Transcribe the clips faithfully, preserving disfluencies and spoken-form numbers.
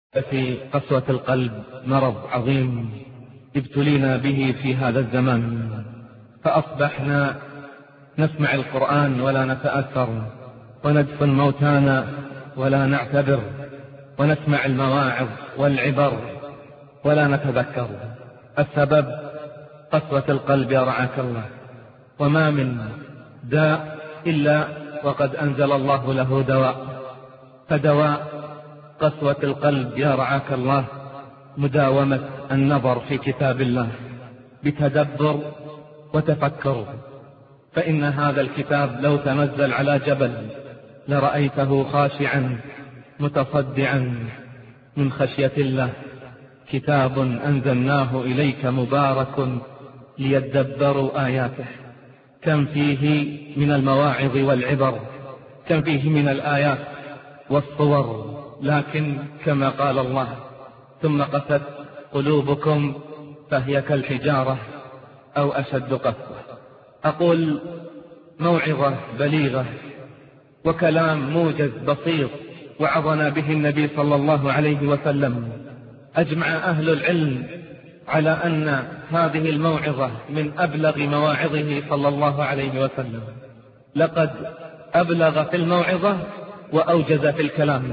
في قسوة القلب مرض عظيم ابتلينا به في هذا الزمان، فأصبحنا نسمع القرآن ولا نتأثر، وندفن موتانا ولا نعتبر، ونسمع المواعظ والعبر ولا نتذكر. السبب قسوة القلب يا رعاك الله. وما من داء إلا وقد أنزل الله له دواء، فدواء قسوة القلب يا رعاك الله مداومة النظر في كتاب الله بتدبر وتفكر، فإن هذا الكتاب لو تنزل على جبل لرأيته خاشعا متصدعا من خشية الله. كتاب أنزلناه إليك مبارك ليدبروا آياته. كم فيه من المواعظ والعبر، كم فيه من الآيات والصور، لكن كما قال الله: ثم قست قلوبكم فهي كالحجارة أو أشد قسوة. أقول موعظة بليغة وكلام موجز بسيط وعظنا به النبي صلى الله عليه وسلم. أجمع أهل العلم على أن هذه الموعظة من أبلغ مواعظه صلى الله عليه وسلم. لقد أبلغ في الموعظة وأوجز في الكلام،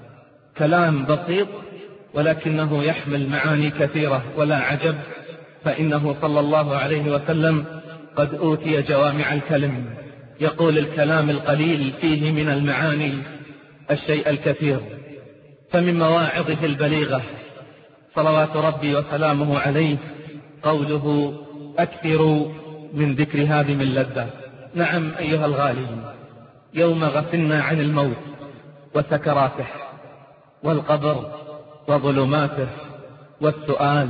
كلام بسيط ولكنه يحمل معاني كثيرة، ولا عجب فإنه صلى الله عليه وسلم قد أوتي جوامع الكلم، يقول الكلام القليل فيه من المعاني الشيء الكثير. فمن مواعظه البليغة صلوات ربي وسلامه عليه قوله: أكثروا من ذكر هذه من اللذات. نعم أيها الغالي، يوم غفلنا عن الموت وسكراته والقبر وظلماته والسؤال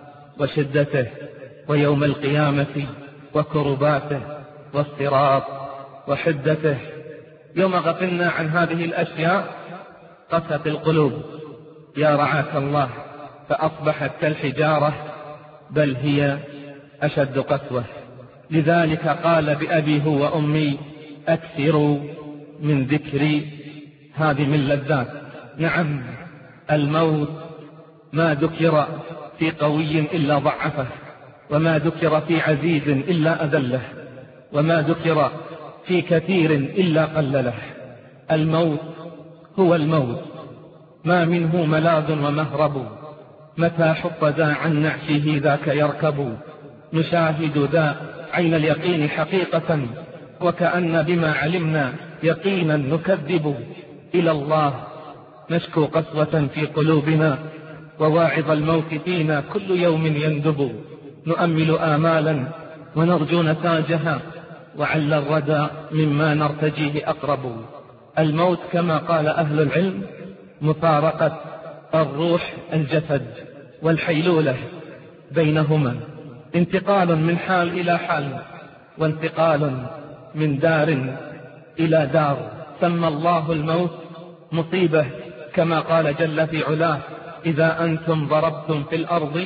وشدته ويوم القيامة وكرباته والصراط وحدته، يوم غفلنا عن هذه الأشياء قست القلوب يا رعاك الله، فأصبحت كالحجارة بل هي أشد قسوة. لذلك قال بأبي هو وأمي: أكثروا من ذكر هذه من اللذات. نعم الموت ما ذكر في قوي إلا ضعفه، وما ذكر في عزيز إلا أذله، وما ذكر في كثير إلا قلله. الموت هو الموت، ما منه ملاذ ومهرب، متى حط ذا عن نعشه ذاك يركب. نشاهد ذا عين اليقين حقيقة، وكأن بما علمنا يقينا نكذب. إلى الله نشكو قسوة في قلوبنا، وواعظ الموت فينا كل يوم يندب. نؤمل آمالا ونرجو نتاجها، وعل الردى مما نرتجيه أقرب. الموت كما قال أهل العلم مفارقة الروح الجسد، والحيلولة بينهما انتقال من حال إلى حال، وانتقال من دار إلى دار. سمى الله الموت مصيبة كما قال جل في علاه: إذا أنتم ضربتم في الأرض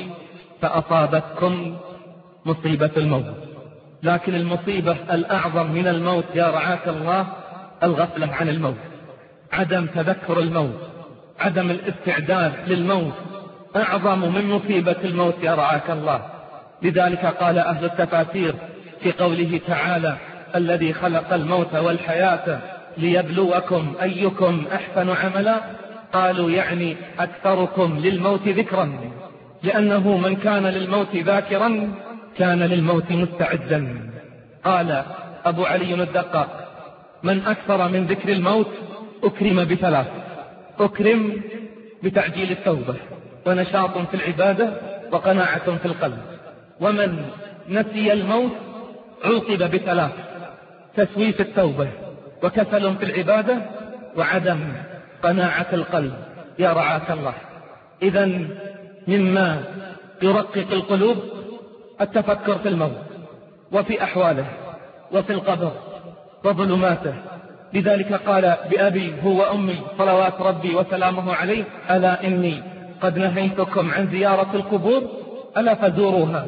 فأصابتكم مصيبة الموت. لكن المصيبة الأعظم من الموت يا رعاك الله الغفلة عن الموت، عدم تذكر الموت، عدم الاستعداد للموت أعظم من مصيبة الموت يا رعاك الله. لذلك قال أهل التفاسير في قوله تعالى: الذي خلق الموت والحياة ليبلوكم أيكم أحسن عملا. قالوا يعني أكثركم للموت ذكرا، لأنه من كان للموت ذاكرا كان للموت مستعدا. قال أبو علي الدقاق: من أكثر من ذكر الموت أكرم بثلاث: أكرم بتعجيل التوبة، ونشاط في العبادة، وقناعة في القلب. ومن نسي الموت عوقب بثلاث: تسويف التوبة، وكسل في العبادة، وعدم قناعة القلب يا رعاك الله. إذن مما يرقق القلوب التفكر في الموت وفي أحواله وفي القبر وظلماته. لذلك قال بأبي هو وأمي صلوات ربي وسلامه عليه: ألا إني قد نهيتكم عن زيارة القبور، ألا فزوروها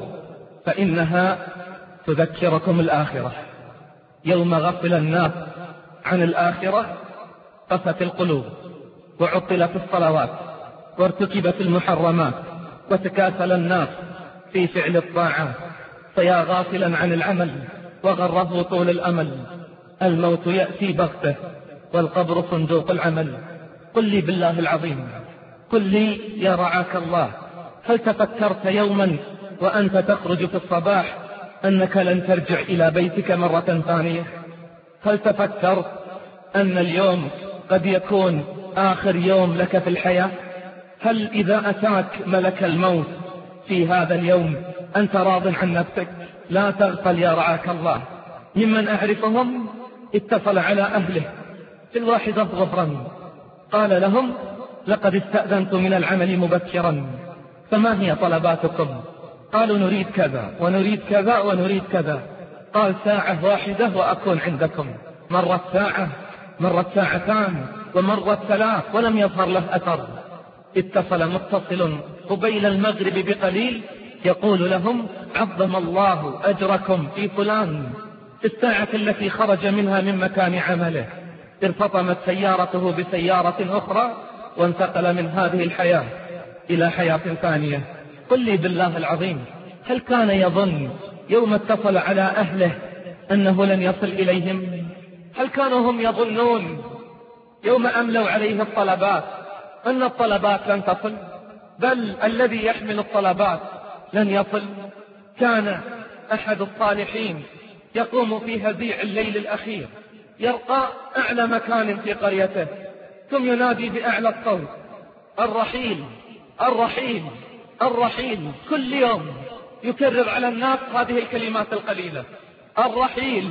فإنها تذكركم الآخرة. يوم غفل الناس عن الآخرة قست القلوب وعطلت الصلوات وارتكبت المحرمات وتكاسل الناس في فعل الطاعات، فيا غافلا عن العمل وغره طول الأمل، الموت يأتي بغته والقبر صندوق العمل. قل لي بالله العظيم، قل لي يا رعاك الله، هل تفكرت يوما وأنت تخرج في الصباح أنك لن ترجع إلى بيتك مرة ثانية؟ هل تفكرت أن اليوم قد يكون آخر يوم لك في الحياة؟ هل إذا أتاك ملك الموت في هذا اليوم أنت راض عن نفسك؟ لا تغفل يا رعاك الله. ممن أعرفهم اتصل على أهله في الواحدة ظهرا قال لهم لقد استأذنت من العمل مبكرا، فما هي طلباتكم؟ قالوا نريد كذا ونريد كذا ونريد كذا. قال ساعة واحدة وأكون عندكم. مرت ساعة، مرت ساعتان، ومرت ثلاث ولم يظهر له أثر. اتصل متصل قبيل المغرب بقليل يقول لهم عظم الله أجركم في فلان. في الساعة التي خرج منها من مكان عمله ارتطمت سيارته بسيارة أخرى وانتقل من هذه الحياة إلى حياة ثانية. قل لي بالله العظيم، هل كان يظن يوم اتصل على أهله أنه لن يصل إليهم؟ هل كانوا هم يظنون يوم أملوا عليه الطلبات أن الطلبات لن تصل؟ بل الذي يحمل الطلبات لن يصل. كان أحد الصالحين يقوم في هزيع الليل الأخير، يرقى أعلى مكان في قريته، ثم ينادي بأعلى الصوت الرحيل الرحيل الرحيل. كل يوم يكرر على الناس هذه الكلمات القليلة، الرحيل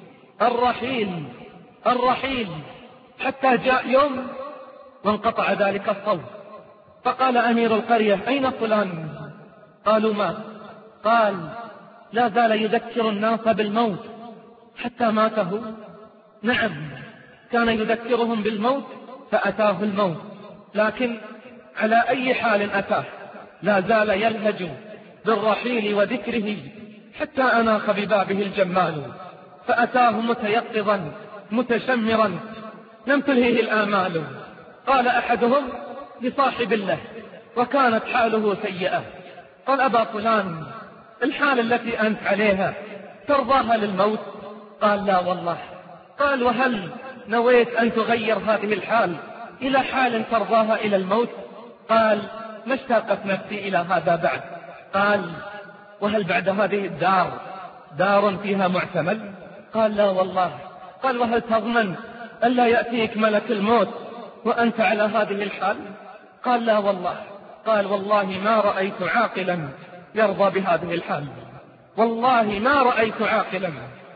الرحيل الرحيل، حتى جاء يوم وانقطع ذلك الصوت. فقال أمير القرية أين فلان؟ قالوا ما؟ قال لا زال يذكر الناس بالموت حتى ماته. نعم، كان يذكرهم بالموت فأتاه الموت، لكن على أي حال أتاه لا زال يلهج بالرحيل وذكره حتى أناخ ببابه الجمال، فأتاه متيقظا متشمرا لم تلهيه الآمال. قال أحدهم لصاحب له وكانت حاله سيئة، قال أبا فلان الحال التي أنت عليها ترضاها للموت؟ قال لا والله. قال وهل نويت أن تغير هذه الحال إلى حال ترضاها إلى الموت؟ قال ما اشتاقت نفسي إلى هذا بعد. قال وهل بعد هذه الدار دار فيها معتمل؟ قال لا والله. قال وهل تضمن ألا يأتيك ملك الموت وأنت على هذه الحال؟ قال لا والله. قال والله ما رأيت عاقلا يرضى بهذه الحال، والله ما رأيت عاقلا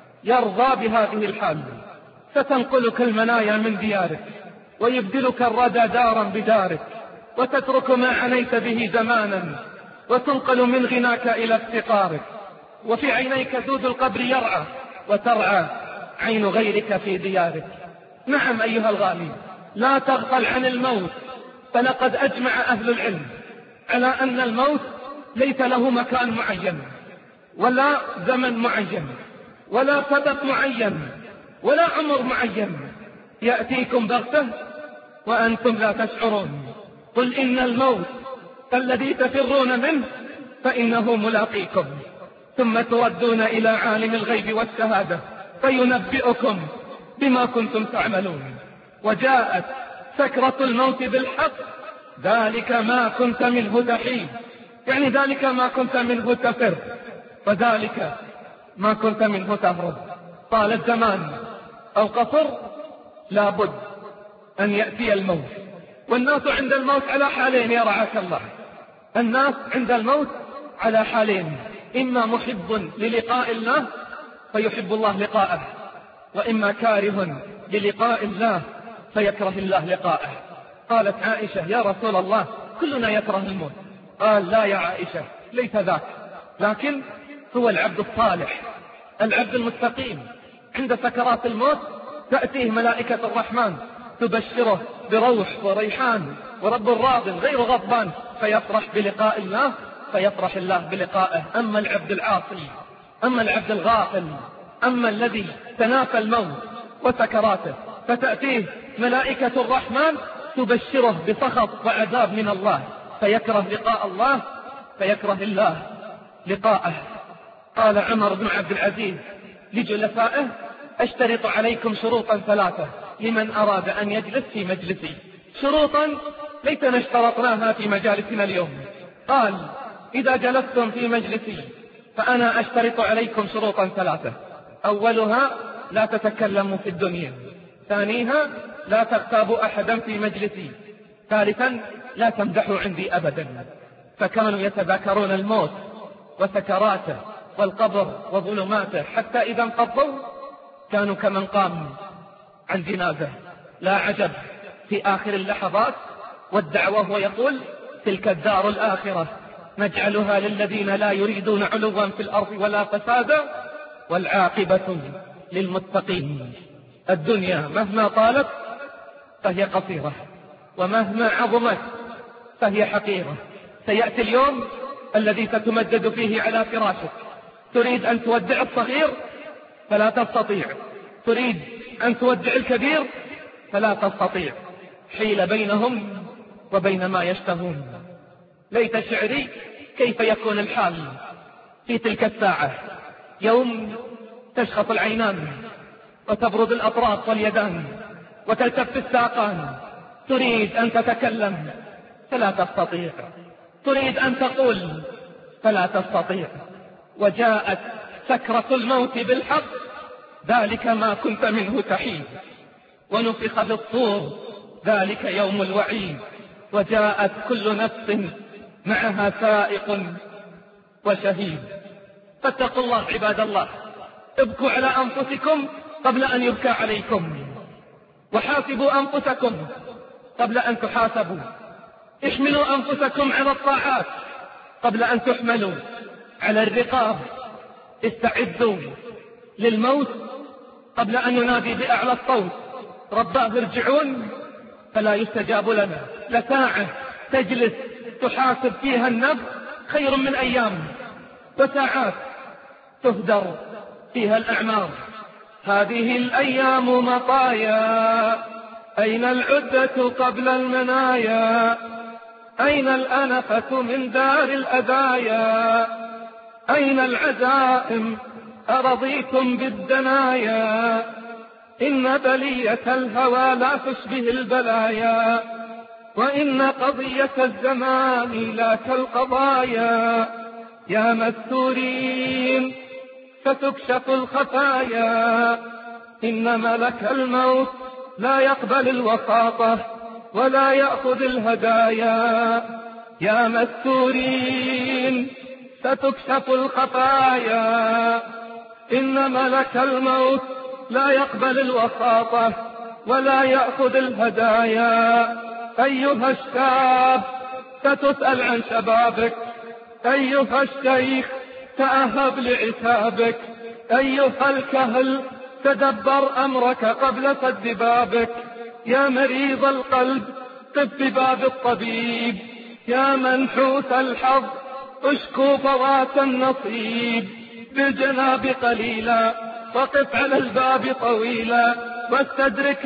يرضى بهذه الحال. ستنقلك المنايا من ديارك ويبدلك الردى دارا بدارك، وتترك ما عنيت به زمانا وتنقل من غناك إلى افتقارك، وفي عينيك دود القبر يرعى وترعى عين غيرك في ديارك. نعم أيها الغالي، لا تغفل عن الموت، فلقد أجمع أهل العلم على أن الموت ليس له مكان معين ولا زمن معين ولا سبب معين ولا عمر معين، يأتيكم بغتة وأنتم لا تشعرون. قل إن الموت الذي تفرون منه فإنه ملاقيكم، ثم تردون إلى عالم الغيب والشهادة فينبئكم بما كنتم تعملون. وجاءت سكرة الموت بالحق، ذلك ما كنت منه تحيد، يعني ذلك ما كنت منه تفر، وذلك ما كنت منه تهرب. طال الزمان أو قصر لابد أن يأتي الموت. والناس عند الموت على حالين يا رعاك الله، الناس عند الموت على حالين، إما محب للقاء الله فيحب الله لقاءه، وإما كاره للقاء الله فيكره الله لقاءه. قالت عائشة يا رسول الله كلنا يكره الموت. قال لا يا عائشة ليس ذاك، لكن هو العبد الصالح العبد المستقيم عند سكرات الموت تأتيه ملائكة الرحمن تبشره بروح وريحان ورب راض غير غضبان، فيفرح بلقاء الله فيفرح الله بلقائه. أما العبد العاصي، أما العبد الغافل، أما الذي تنافى الموت وسكراته فتأتيه ملائكة الرحمن تبشره بسخط وعذاب من الله، فيكره لقاء الله، فيكره الله لقاءه. قال عمر بن عبد العزيز لجلسائه: أشترط عليكم شروطا ثلاثة لمن أراد أن يجلس في مجلسي، شروطا ليتنا اشترطناها في مجالسنا اليوم. قال: إذا جلستم في مجلسي فأنا أشترط عليكم شروطا ثلاثة: أولها لا تتكلموا في الدنيا، ثانيها لا تغتابوا أحدا في مجلسي، ثالثا لا تمدحوا عندي أبدا. فكانوا يتذاكرون الموت وسكراته والقبر وظلماته، حتى إذا انقضوا كانوا كمن قام عن جنازة. لا عجب في آخر اللحظات والدعوة وهو يقول: تلك الدار الآخرة نجعلها للذين لا يريدون علوا في الأرض ولا فسادا والعاقبة للمتقين. الدنيا مهما طالت فهي قصيرة، ومهما عظمت فهي حقيرة. سيأتي اليوم الذي ستمدد فيه على فراشك، تريد أن تودع الصغير فلا تستطيع، تريد أن تودع الكبير فلا تستطيع، حيل بينهم وبين ما يشتهون. ليت شعري كيف يكون الحال في تلك الساعة، يوم تشخص العينان وتبرد الأطراف واليدان وتلتف الساقان، تريد أن تتكلم فلا تستطيع، تريد أن تقول فلا تستطيع. وجاءت سكرة الموت بالحق، ذلك ما كنت منه تحيد، ونفخ في الصور، ذلك يوم الوعيد. وجاءت كل نفس معها سائق وشهيد. فاتقوا الله عباد الله، ابكوا على أنفسكم قبل أن يبكى عليكم، وحاسبوا أنفسكم قبل أن تحاسبوا، احملوا أنفسكم على الطاعات قبل أن تحملوا على الرقاب، استعدوا للموت قبل أن ينادي بأعلى الصوت: رباه ارجعون، فلا يستجاب لنا. لساعة تجلس تحاسب فيها النفس خير من أيام، وساعات تهدر فيها الأعمار. هذه الأيام مطايا، أين العدة قبل المنايا؟ أين الأنفة من دار الأذايا؟ أين العزائم أرضيتم بالدنايا؟ إن بلية الهوى لا تشبه البلايا، وإن قضية الزمان لا كالقضايا. يا مستورين فتكشف الخفايا، إن ملك الموت لا يقبل الوساطة ولا يأخذ الهدايا. يا مستورين ستكشف الخفايا، إن ملك الموت لا يقبل الوساطة ولا يأخذ الهدايا. أيها الشاب ستسأل عن شبابك، أيها الشيخ تأهب لعتابك، أيها الكهل تدبر أمرك قبل سد بابك. يا مريض القلب قف بباب الطبيب، يا منحوس الحظ اشكو فوات النصيب. بالجناب قليلا وقف على الباب طويلا، واستدرك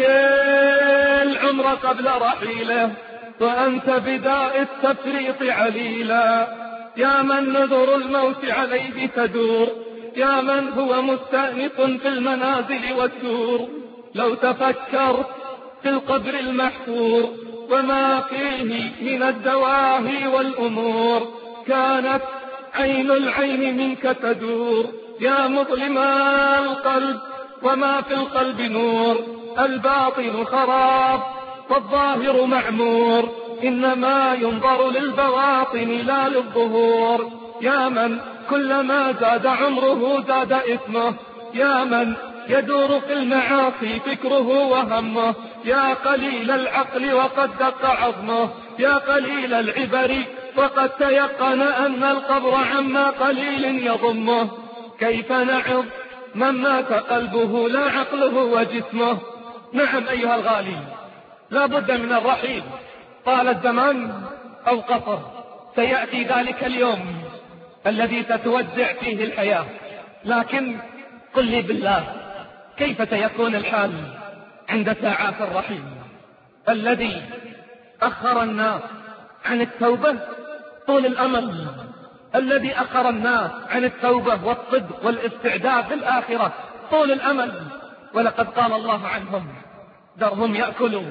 العمر قبل رحيله، وأنت بداء التفريط عليلا. يا من نذر الموت عليه تدور، يا من هو مستأنف في المنازل والدور. لو تفكرت في القبر المحفور وما فيه من الدواهي والأمور، كانت عين العين منك تدور. يا مظلم القلب وما في القلب نور، الباطن خراب والظاهر معمور، إنما ينظر للبواطن لا للظهور. يا من كلما زاد عمره زاد إثمه، يا من يدور في المعاصي فكره وهمه. يا قليل العقل وقد دق عظمه، يا قليل العبر وقد تيقن أن القبر عما قليل يضمه. كيف نعظ من مات قلبه لا عقله وجسمه؟ نعم أيها الغالي، لا بد من الرحيل، طال الزمان أو قصر، سيأتي ذلك اليوم الذي ستودع فيه الحياة. لكن قل لي بالله، كيف سيكون الحال عند ساعات الرحيل؟ الذي أخر الناس عن التوبة طول الأمل، الذي أخر الناس عن التوبة والصدق والاستعداد للآخرة طول الأمل. ولقد قال الله عنهم: ذرهم يأكلوا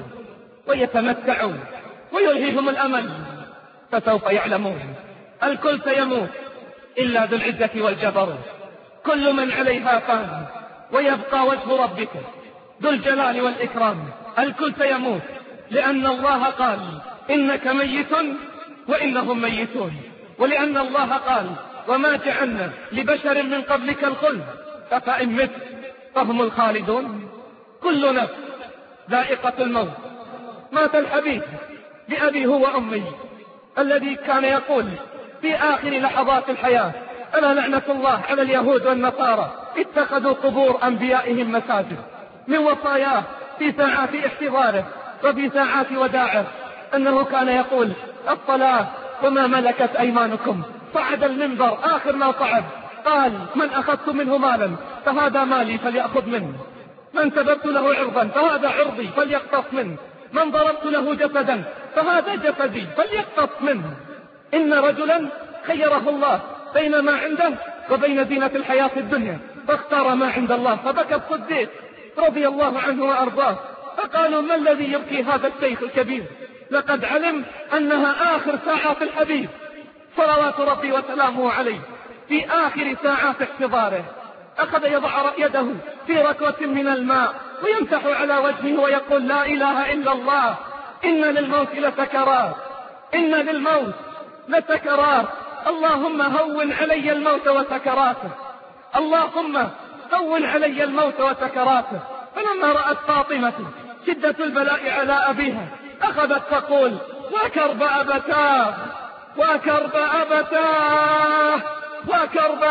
ويتمتعوا ويلهيهم الأمل فسوف يعلمون. الكل سيموت إلا ذو العزة والجبروت، كل من عليها فان ويبقى وجه ربك ذو الجلال والإكرام. الكل سيموت، لأن الله قال: إنك ميت وإنهم ميتون، ولأن الله قال: وما جعلنا لبشر من قبلك الخلد أفإن مت فهم الخالدون. كل نفس ذائقة الموت. مات الحبيب بأبي هو أمي، الذي كان يقول في آخر لحظات الحياة: ألا لعنة الله على اليهود والنصارى اتخذوا قبور أنبيائهم مساجد. من وصاياه في ساعات احتضاره وفي ساعات وداعه أنه كان يقول: الصلاة وما ملكت أيمانكم. صعد المنبر آخر ما صعد قال: من أخذت منه مالا فهذا مالي فليأخذ منه، من سببت له عرضا فهذا عرضي فليقتص منه، من ضربت له جسدا فهذا جسدي فليقتص منه. إن رجلا خيره الله بين ما عنده وبين زينة الحياة الدنيا فاختار ما عند الله، فبكى الصديق رضي الله عنه وأرضاه، فقالوا: ما الذي يبكي هذا الشيخ الكبير؟ لقد علم أنها آخر ساعات الحبيب صلوات ربي وسلامه عليه. في آخر ساعات احتضاره أخذ يضع يده في ركوة من الماء ويمسح على وجهه ويقول: لا إله إلا الله، إن للموت لسكرات، إن للموت لسكرات، اللهم هون علي الموت وسكراته، اللهم هون علي الموت وسكراته. فلما رأت فاطمة شدة البلاء على أبيها أخذت تقول: وكرب أبتاه وكرب أبتاه وكرب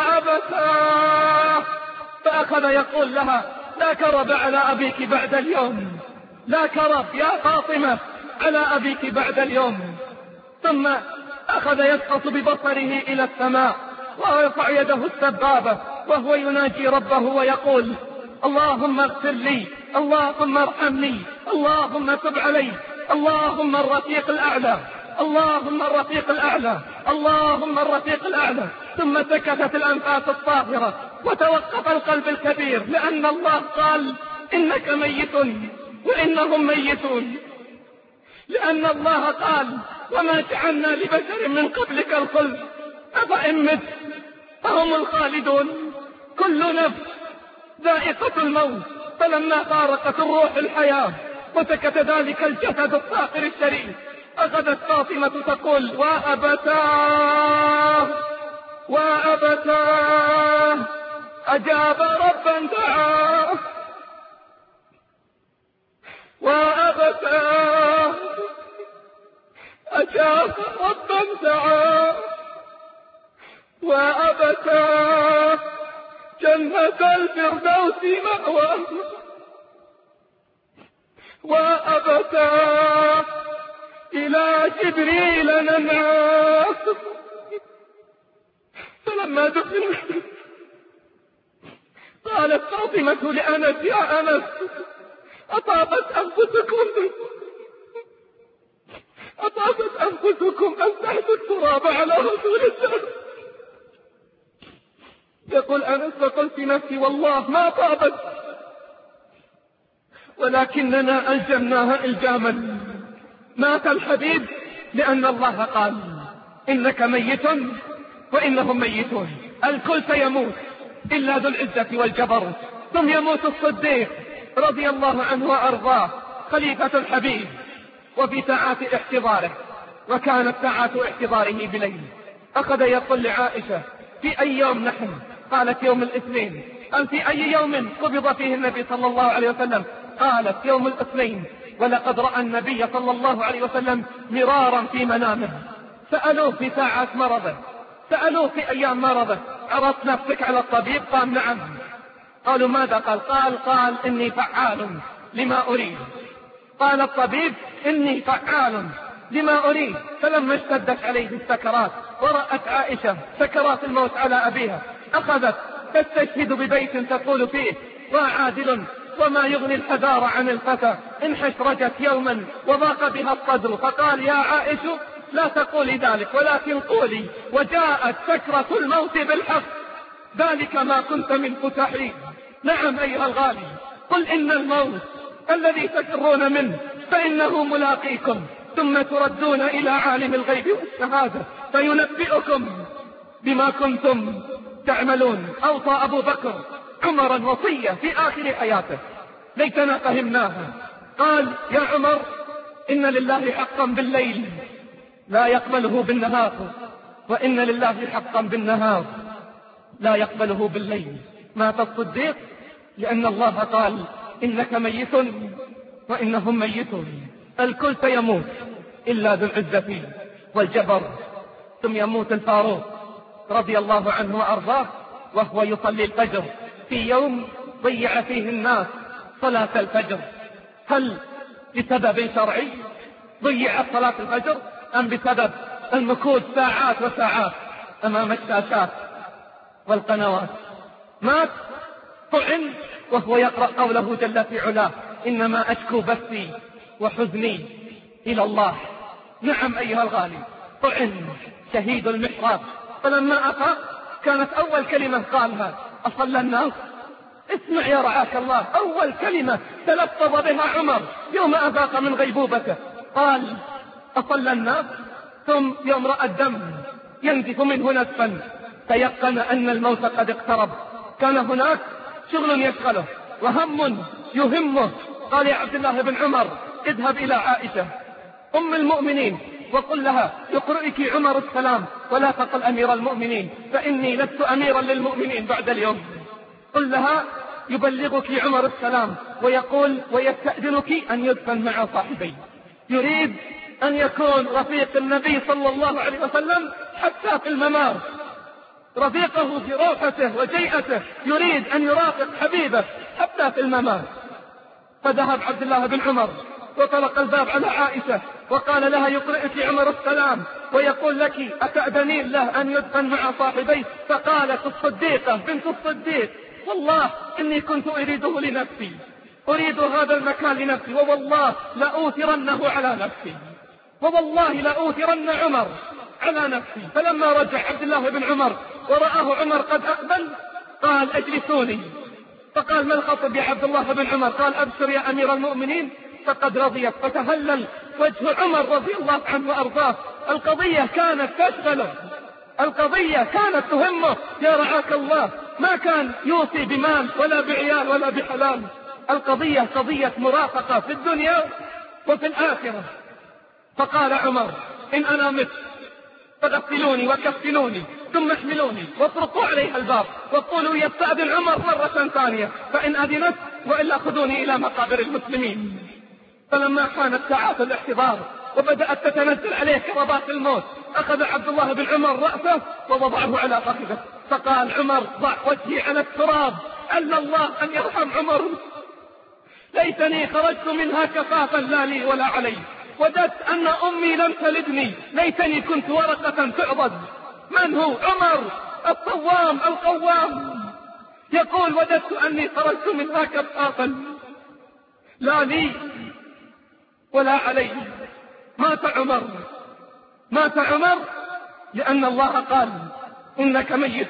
أبتاه. فأخذ يقول لها: لا كرب على أبيك بعد اليوم، لا كرب يا فاطمة على أبيك بعد اليوم. ثم أخذ يسقط ببصره إلى السماء ويرفع يده السبابة وهو يناجي ربه ويقول: اللهم اغفر لي، اللهم ارحمني، اللهم تب علي، اللهم الرفيق الأعلى، اللهم الرفيق الأعلى، اللهم الرفيق الأعلى. ثم سكتت الأنفاس الطاهرة وتوقف القلب الكبير، لأن الله قال: إنك ميت وإنهم ميتون، لأن الله قال: وما جعلنا لبشر من قبلك الخلد أفإن مت فهم الخالدون. كل نفس ذائقة الموت. فلما فارقت الروح الحياة وسكت ذلك الجسد الطاهر الشريف أخذت فاطمة تقول: وأبتاه وأبتاه أجاب ربا دعاه، وأبتاه أجاب ربا دعاه، وأبتاه جنة الفردوس مأواه، وأبتاه إلى جبريل ننعاه. فلما دفن قالت فاطمة لأنس: يا أنس، أطابت أنفسكم أطابت أنفسكم أن تحثوا التراب على رسول الله. يقول أنس: فقلت نفسي والله ما طابت، ولكننا ألجمناها إلجاما. مات الحبيب لأن الله قال: إنك ميت وإنهم ميتون. الكل سيموت إلا ذو العزة والجبروت. ثم يموت الصديق رضي الله عنه وأرضاه خليفة الحبيب وفي ساعات احتضاره، وكانت ساعات احتضاره بليل. أخذ يقول لعائشة: في أي يوم نحن؟ قالت: يوم الاثنين. قال: في أي يوم قبض فيه النبي صلى الله عليه وسلم؟ قالت: يوم الاثنين. ولقد رأى النبي صلى الله عليه وسلم مرارا في منامه. سألوه في ساعات مرضه، سألوه في أيام مرضه: عرضت نفسك على الطبيب؟ قال: نعم. قالوا: ماذا قال؟ قال قال إني فعال لما أريد. قال الطبيب: إني فعال لما أريد. فلما اشتدت عليه السكرات ورأت عائشة سكرات الموت على أبيها أخذت تستشهد ببيت تقول فيه: وعادل وما يغني الحذار عن الفتى إن حشرجت يوما وضاق بها الصدر، فقال يا عائشة لا تقولي ذلك ولكن قولي وجاءت سكرة الموت بالحق ذلك ما كنت من فتحي. نعم أيها الغالي، قل إن الموت الذي تفرون منه فإنه ملاقيكم ثم تردون إلى عالم الغيب والشهادة فينبئكم بما كنتم تعملون. أوصى أبو بكر عمرا وصية في آخر حياته ليتنا فهمناها. قال يا عمر إن لله حقا بالليل لا يقبله بالنهار، وإن لله حقا بالنهار لا يقبله بالليل. مات الصديق لأن الله قال إنك ميت وإنهم ميتون. الكل سيموت إلا ذو العزة والجبر. ثم يموت الفاروق رضي الله عنه وأرضاه وهو يصلي الفجر في يوم ضيع فيه الناس صلاة الفجر. هل بسبب شرعي ضيعت صلاة الفجر أم بسبب المكوث ساعات وساعات أمام الشاشات والقنوات؟ مات طعن وهو يقرأ قوله جل في علاه إنما أشكو بثي وحزني إلى الله. نعم أيها الغالي، طعن شهيد المحراب، فلما أفاق كانت أول كلمة قالها أصلى الناس. اسمع يا رعاك الله، أول كلمة تلفظ بها عمر يوم أفاق من غيبوبته قال أصلى الناس. ثم يوم رأى الدم ينزف منه نزفا تيقن أن الموت قد اقترب. كان هناك شغل يشغله وهم يهمه. قال يا عبد الله بن عمر اذهب إلى عائشة أم المؤمنين وقل لها يقرئك عمر السلام ولا تقل أمير المؤمنين فإني لست أميرا للمؤمنين بعد اليوم. قل لها يبلغك عمر السلام ويقول ويستأذنك أن يدفن مع صاحبي. يريد أن يكون رفيق النبي صلى الله عليه وسلم حتى في الممار، رفيقه في روحته وجيئته، يريد أن يرافق حبيبه حتى في الممار. فذهب عبد الله بن عمر وطرق الباب على عائشة وقال لها يقرئك عمر السلام ويقول لك أتأذنين له أن يدفن مع صاحبيه؟ فقالت الصديقة بنت الصديق والله إني كنت أريده لنفسي، أريد هذا المكان لنفسي، ووالله لأوثرنه على نفسي، ووالله لأوثرن عمر على نفسي. فلما رجع عبد الله بن عمر ورآه عمر قد أقبل قال أجلسوني. فقال ما الخطب يا عبد الله بن عمر؟ قال أبشر يا أمير المؤمنين فقد رضيت. فتهلل وجه عمر رضي الله عنه وأرضاه. القضية كانت تشغله، القضية كانت تهمه يا رعاك الله، ما كان يوصي بمال ولا بعيال ولا بحلال. القضية قضية مرافقة في الدنيا وفي الآخرة. فقال عمر إن أنا مت فغسلوني وكفنوني ثم احملوني واطرقوا عليها الباب وقولوا يستأذن عمر مرة ثانية فإن أذنت وإلا خذوني إلى مقابر المسلمين. فلما كانت ساعات الاحتضار وبدأت تتنزل عليه كربات الموت أخذ عبد الله بن عمر رأسه ووضعه على فخذه فقال عمر ضع وجهي على التراب ألا الله أن يرحم عمر، ليتني خرجت منها كفافا لا لي ولا علي، وجدت أن أمي لم تلدني، ليتني كنت ورقة تعضد. من هو؟ عمر الصوام القوام يقول وجدت أني خرجت منها كفافا لا لي ولا علي. مات عمر، مات عمر لأن الله قال إنك ميت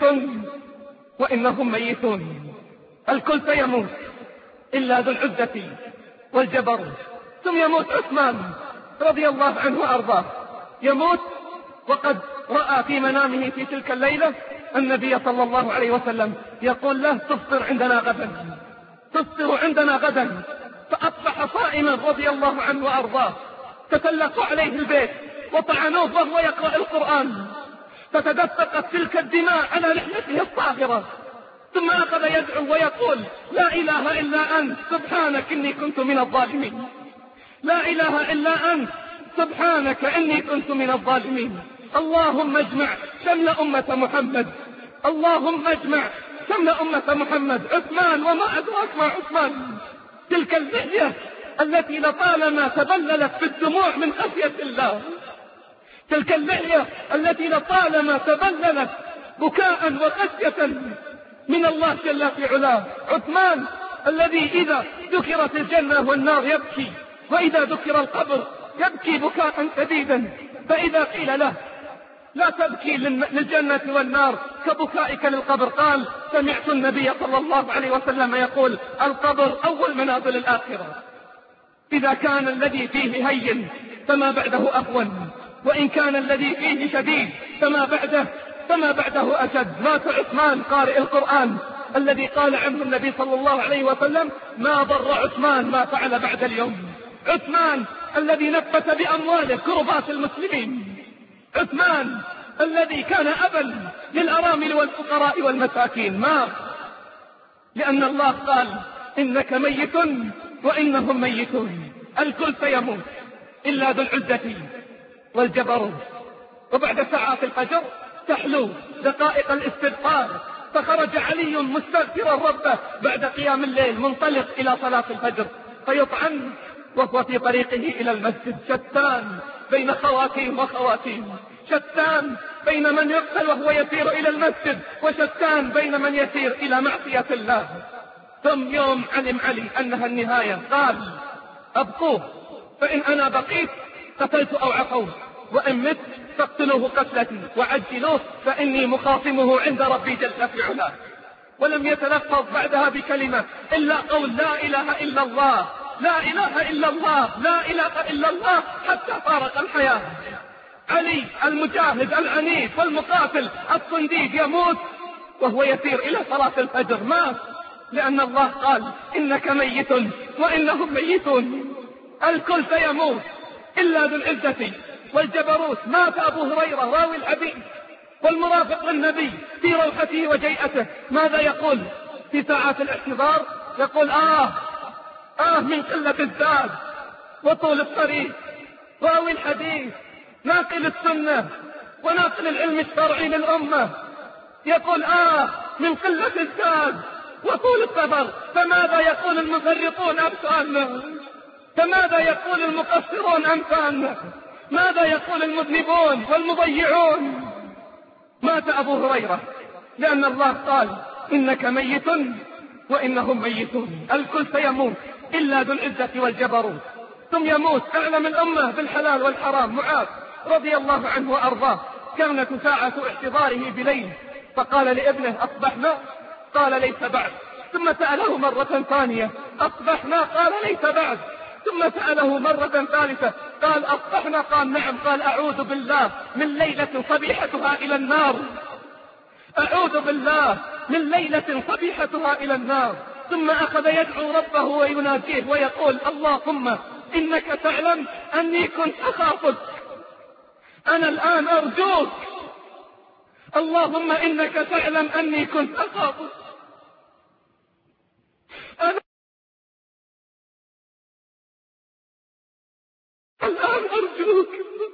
وإنهم ميتون. الكل سيموت إلا ذو العزة والجبر. ثم يموت عثمان رضي الله عنه وأرضاه، يموت وقد رأى في منامه في تلك الليلة النبي صلى الله عليه وسلم يقول له تفطر عندنا غدا، تفطر عندنا غدا. فأصبح صائما رضي الله عنه وأرضاه. تسلقوا عليه البيت وطعنوه وهو يقرأ القرآن فتدفقت تلك الدماء على لحيته الطاهرة. ثم أخذ يدعو ويقول لا إله إلا أنت سبحانك إني كنت من الظالمين، لا إله إلا أنت سبحانك إني كنت من الظالمين. اللهم اجمع شمل أمة محمد، اللهم اجمع شمل أمة محمد. عثمان وما أدراك ما عثمان، تلك اللحية التي لطالما تبللت بالدموع من خشية الله، تلك اللحية التي لطالما تبللت بكاء وخشية من الله جل في علاه. عثمان الذي إذا ذكرت الجنة والنار يبكي، وإذا ذكر القبر يبكي بكاء شديدا. فإذا قيل له لا تبكي للجنة والنار كبكائك للقبر، قال سمعت النبي صلى الله عليه وسلم يقول القبر أول منازل الآخرة. إذا كان الذي فيه هين فما بعده أهون، وإن كان الذي فيه شديد فما بعده فما بعده أشد. مات عثمان قارئ القرآن الذي قال عنه النبي صلى الله عليه وسلم ما ضر عثمان ما فعل بعد اليوم. عثمان الذي نفت بأمواله كربات المسلمين، عثمان الذي كان أبا للأرامل والفقراء والمساكين، مات لأن الله قال إنك ميت وإنهم ميتون. الكل سيموت إلا ذو العزة والجبروت. وبعد ساعات الفجر تحلو دقائق الاستغفار، فخرج علي مستغفرا ربه بعد قيام الليل منطلق إلى صلاة الفجر، فيطعن وهو في طريقه إلى المسجد. شتان بين خواتيم وخواتيم، شتان بين من يقتل وهو يسير إلى المسجد، وشتان بين من يسير إلى معصية الله. ثم يوم علم علي أنها النهاية قال أبقوه، فإن أنا بقيت قتلت أو عفوت، وإن مت فاقتلوه قتلتي وعجلوه فإني مخاصمه عند ربي جل في علاه. ولم يتلفظ بعدها بكلمة إلا قول لا إله إلا الله، لا إله إلا الله، لا إله إلا الله، حتى فارق الحياة. علي المجاهد العنيف والمقاتل الصنديد يموت وهو يسير إلى صلاة الفجر، مات لأن الله قال إنك ميت وإنهم ميتون. الكل سيموت إلا ذو العزة والجبروت. مات أبو هريرة راوي الحديث والمرافق للنبي في روحته وجيئته، ماذا يقول في ساعات الاحتضار؟ يقول آه آه من قلة الزاد وطول الطريق. راوي الحديث ناقل السنة وناقل العلم الشرعي للأمة يقول آه من قلة الزاد وطول السفر. فماذا يقول المفرطون أمثالنا؟ فماذا يقول المقصرون أمثالنا؟ ماذا يقول المذنبون والمضيعون؟ مات أبو هريرة لأن الله قال إنك ميت وإنهم ميتون. الكل سيموت إلا ذو العزة والجبروت. ثم يموت أعلم الأمة بالحلال والحرام معاذ رضي الله عنه وأرضاه. كانت ساعة احتضاره بليل، فقال لابنه أصبحنا؟ قال ليس بعد. ثم سأله مرة ثانية أصبحنا؟ قال ليس بعد. ثم سأله مرة ثالثة قال أصبحنا؟ قال نعم. قال أعوذ بالله من ليلة صبيحتها إلى النار، أعوذ بالله من ليلة صبيحتها إلى النار. ثم أخذ يدعو ربه ويناجيه ويقول اللهم إنك تعلم أني كنت أخافك، أنا الآن أرجوك، اللهم إنك تعلم أني كنت أخافك، أنا الآن أرجوك،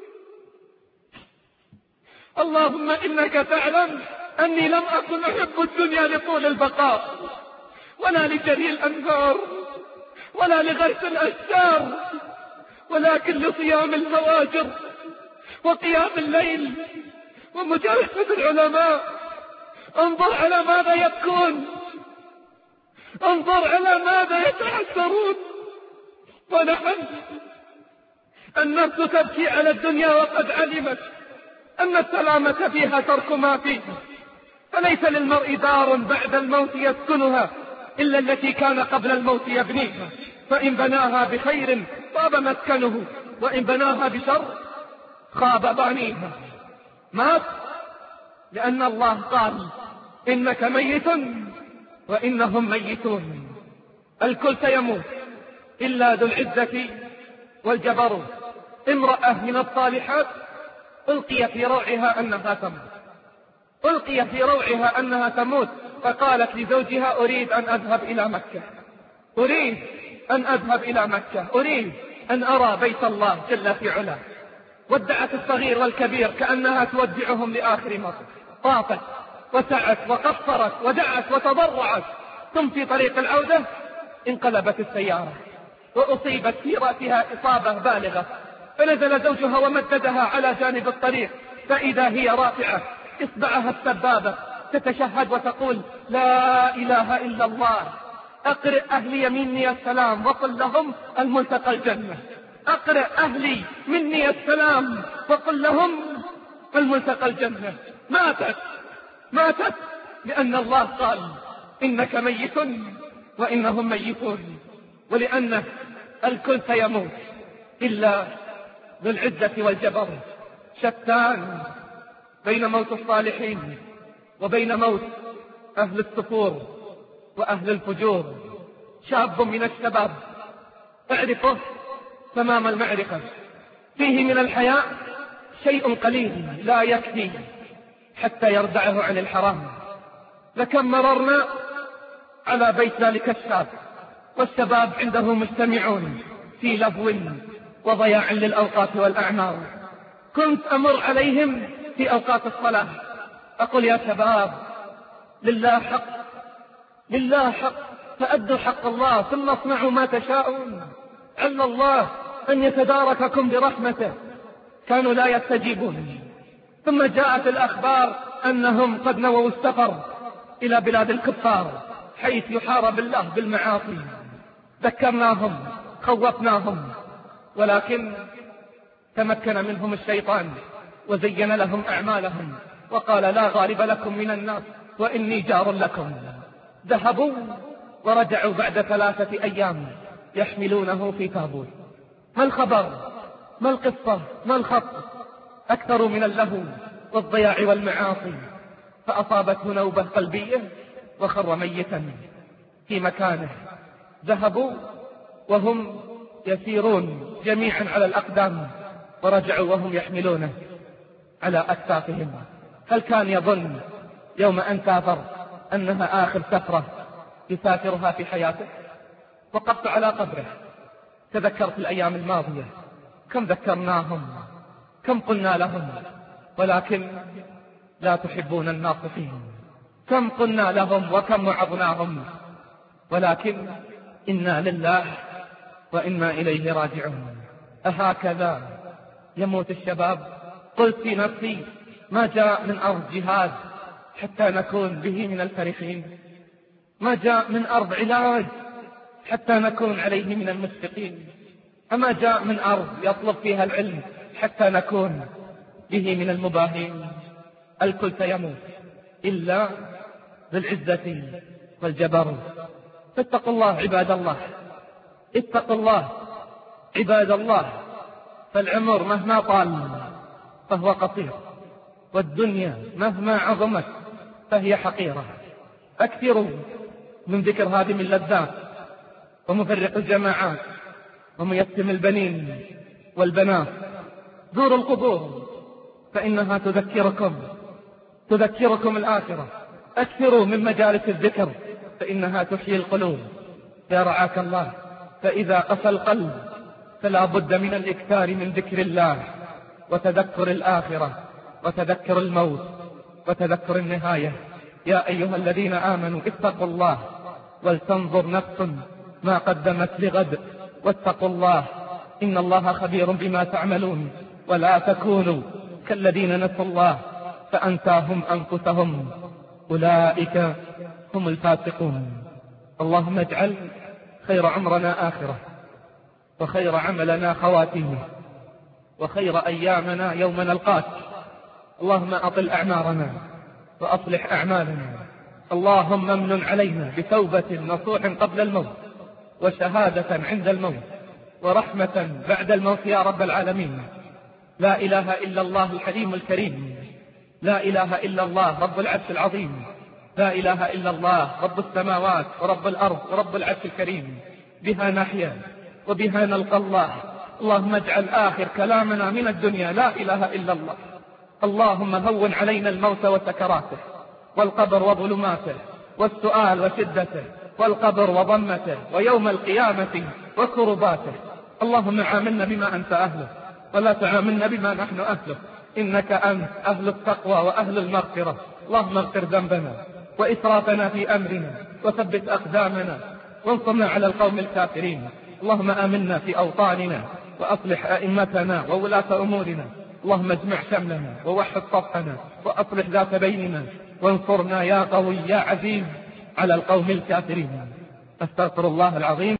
اللهم إنك تعلم أني لم أكن أحب الدنيا لطول البقاء ولا لجري الأنهار ولا لغرس الأشجار، ولكن لصيام الهواجر وقيام الليل ومجالسة العلماء. انظر على ماذا يبكون، انظر على ماذا يتحسرون. ونحن النفس تبكي على الدنيا وقد علمت أن السلامة فيها ترك ما فيها، فليس للمرء دار بعد الموت يسكنها إلا التي كان قبل الموت يبنيها، فإن بناها بخير طاب مسكنه وإن بناها بشر خاب بانيها. مات لأن الله قال إنك ميت وإنهم ميتون. الكل سيموت إلا ذو العزة والجبروت. امرأة من الصالحات ألقي في روعها أنها تموت، ألقي في روعها أنها تموت، فقالت لزوجها أريد أن أذهب إلى مكة، أريد أن أذهب إلى مكة، أريد أن أرى بيت الله جل في علاه. ودعت الصغير والكبير كأنها تودعهم لآخر مرة، طافت وسعت وقصرت ودعت وتضرعت. ثم في طريق العودة انقلبت السيارة وأصيبت في رأسها إصابة بالغة، فنزل زوجها ومددها على جانب الطريق، فإذا هي رافعة إصبعها السبابة تتشهد وتقول لا إله إلا الله، أقرئ أهلي مني السلام وقل لهم الملتقى الجنة. أقرئ أهلي مني السلام وقل لهم الملتقى الجنة. ماتت ماتت لأن الله قال إنك ميت وإنهم ميتون، ولأن الكل سيموت إلا ذو العزة والجبر. شتان بين موت الصالحين وبين موت أهل السفور وأهل الفجور. شاب من الشباب اعرفه تمام المعرفة، فيه من الحياء شيء قليل لا يكفي حتى يردعه عن الحرام. لكم مررنا على بيت ذلك الشاب والشباب عنده مجتمعون في لهو وضياع للأوقات والأعمار. كنت أمر عليهم في أوقات الصلاة أقول يا شباب لله حق لله حق فأدوا حق الله ثم اصنعوا ما تشاءون، عل الله أن يتدارككم برحمته. كانوا لا يستجيبون. ثم جاءت الأخبار أنهم قد نووا السفر إلى بلاد الكفار حيث يحارب الله بالمعاصي. ذكرناهم خوفناهم، ولكن تمكن منهم الشيطان وزين لهم أعمالهم وقال لا غالب لكم من الناس وإني جار لكم. ذهبوا ورجعوا بعد ثلاثة أيام يحملونه في تابوت. ما الخبر؟ ما القصة؟ ما الخط؟ أكثر من اللهو والضياع والمعاصي، فأصابته نوبة قلبية وخر ميتا في مكانه. ذهبوا وهم يسيرون جميعا على الأقدام ورجعوا وهم يحملونه على أكتافهم. هل كان يظن يوم أن سافر أنها آخر سفرة يسافرها في حياته؟ وقفت على قبره تذكرت الأيام الماضية، كم ذكرناهم كم قلنا لهم ولكن لا تحبون الناصحين. كم قلنا لهم وكم وعظناهم ولكن إنا لله وإنا إليه راجعون. أهكذا يموت الشباب؟ قلت في نفسي ما جاء من أرض جهاد حتى نكون به من الفرحين، ما جاء من أرض علاج حتى نكون عليه من المشفقين، أما جاء من أرض يطلب فيها العلم حتى نكون به من المباهين. الكل سيموت إلا بالعزة والجبروت. فاتقوا الله عباد الله، اتقوا الله عباد الله، فالعمر مهما طال فهو قصير، والدنيا مهما عظمت فهي حقيرة. أكثروا من ذكر هادم اللذات ومفرق الجماعات وميتم البنين والبنات. زوروا القبور فإنها تذكركم تذكركم الآخرة. أكثروا من مجالس الذكر فإنها تحيي القلوب. يا رعاك الله، فإذا قسى القلب فلا بد من الإكثار من ذكر الله وتذكر الآخرة وتذكر الموت وتذكر النهاية. يا أيها الذين آمنوا اتقوا الله ولتنظر نفس ما قدمت لغد واتقوا الله إن الله خبير بما تعملون. ولا تكونوا كالذين نسوا الله فأنساهم أنفسهم أولئك هم الفاسقون. اللهم اجعل خير عمرنا آخرة، وخير عملنا خواتيمه، وخير أيامنا يوم نلقاك. اللهم أطل أعمارنا وأصلح أعمالنا. اللهم امن علينا بتوبة نصوح قبل الموت، وشهادة عند الموت، ورحمة بعد الموت يا رب العالمين. لا إله إلا الله الحليم الكريم، لا إله إلا الله رب العرش العظيم، لا إله إلا الله رب السماوات ورب الأرض ورب العرش الكريم. بها نحيا وبها نلقى الله. اللهم اجعل آخر كلامنا من الدنيا لا إله إلا الله. اللهم هون علينا الموت وسكراته، والقبر وظلماته، والسؤال وشدته، والقبر وضمته، ويوم القيامة وكرباته. اللهم عاملنا بما أنت أهله ولا تعاملنا بما نحن أهله، إنك أنت أهل التقوى وأهل المغفرة. اللهم اغفر ذنبنا وإسرافنا في أمرنا وثبت أقدامنا وانصرنا على القوم الكافرين. اللهم آمنا في أوطاننا وأصلح أئمتنا وولاة أمورنا. اللهم اجمع شملنا ووحد صفحنا وأصلح ذات بيننا، وانصرنا يا قوي يا عزيز على القوم الكافرين. أستغفر الله العظيم